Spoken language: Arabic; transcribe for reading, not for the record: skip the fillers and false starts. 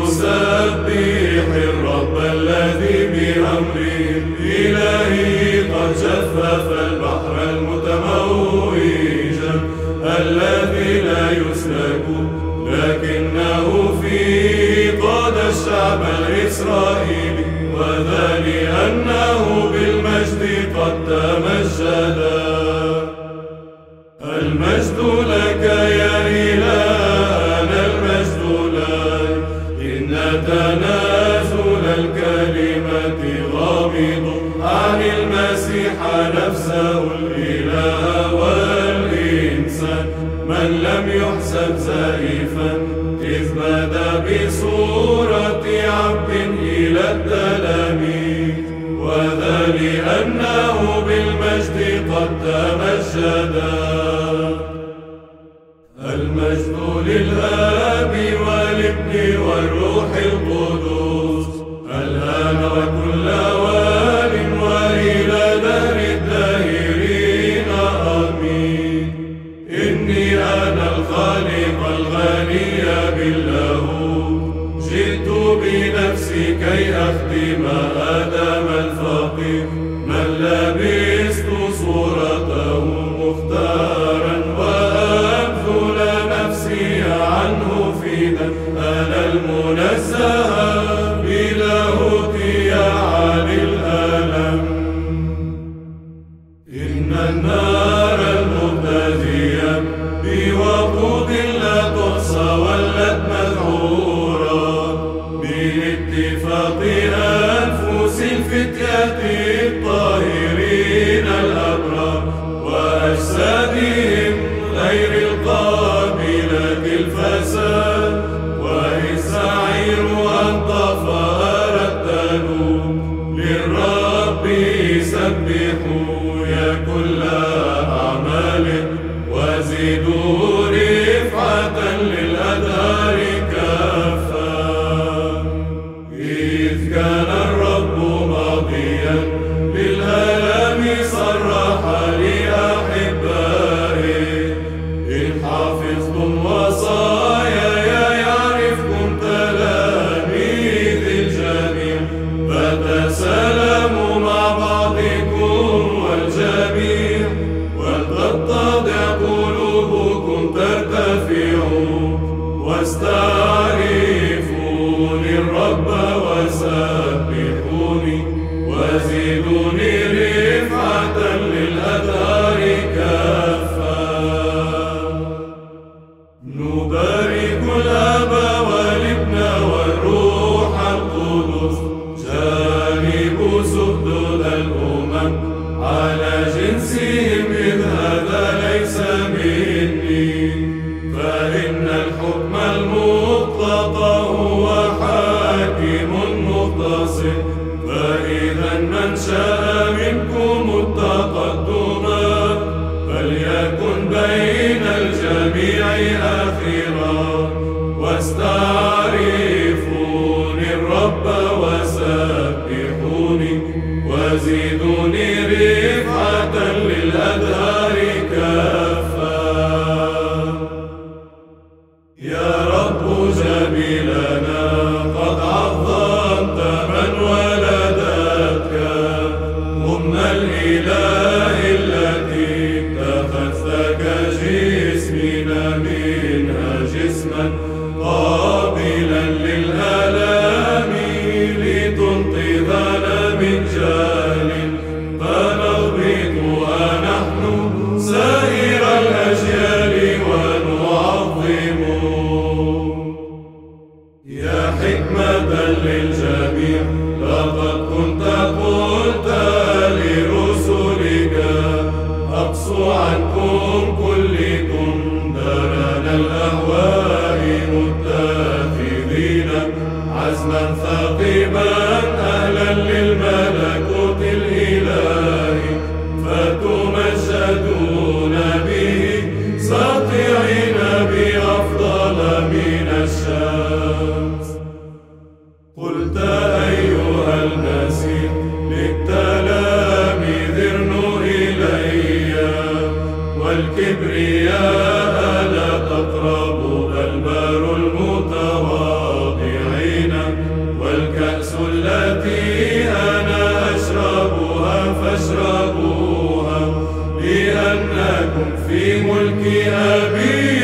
سبح الرب الذي بأمره إلهي قد جفف البحر المتموجا الذي لا يسلك لكنه فيه قاد الشعب الإسرائيلي وذا لأنه بالمجد قد تمجدا. المجد لك يا إلهنا المجد لك إن تنازل الكلمة غامض عن المسيح نفسه الإله والإنسان من لم يحسب زائفا إذ بدا بصورة عبد إلى التلاميذ وذا لأنه بالمجد قد تمجدا. المجد للآب والابن والروح القدس الآن وكل أوان وإلى دهر الداهرين آمين. إني أنا الخالق الغني باللاهوت جئت بنفسي كي أخدم آدم الفقير من لبست صورته مختارا وأبذل نفسي عنه فدا أنا المنزه بلاهوتي عن الألم. إن النار المبتدية بوقود لا تحصى ولت مذعورة باتفاق أنفس الفتية الطاهرين الأبرار وأجسادهم غير القابلة الفساد وإذ سعير أنطفأ رتلوا للرب سبحوا يا كل أعمال وزدوا رفعة للأدهار كافة. إذ كان الرب ماضيا بالآلام صرح لأحبائه إن حفظتم وصاياي يعرفكم تلاميذ الجميع فتسالموا مع بعضكم والجميع ولتتضع قلوبكم ترتفعوا واستعرفوني الرب وسبحوني وزدوني رفعة للأدهار كافة. نبارك الآب والابن والروح القدس جانب سدود الأمم على جنسهم إذ هذا ليس مني فإن الحكم المطلق هو حاكم مقتصد. فإذا من شاء منكم التقدم فليكن بين الجميع آخرا واستعرفوني الرب وسبحوني وزدوني رفعة للأدهار كافة. يا رب جميلنا قد عظمت من ولدتك أم الإله التي اتخذت كجسمنا منها جسما قابلا للآلام لتنقذنا من جهل فنغبط ونحن سائر الأجيال ونعظم. يا حكمة للجميع لقد كنت قلت لرسلك أقصوا عنكم كلكم درن الأهواء متخذين عزما ثاقبا أهلا للملكوت الإلهي فتمجدون به ساطعين بأفضل من الشمس. قلت أيها المسيح للتلاميذ ارنوا إلي والكبرياء لا تقربوا بل باروا المتواضعين في ملك أبي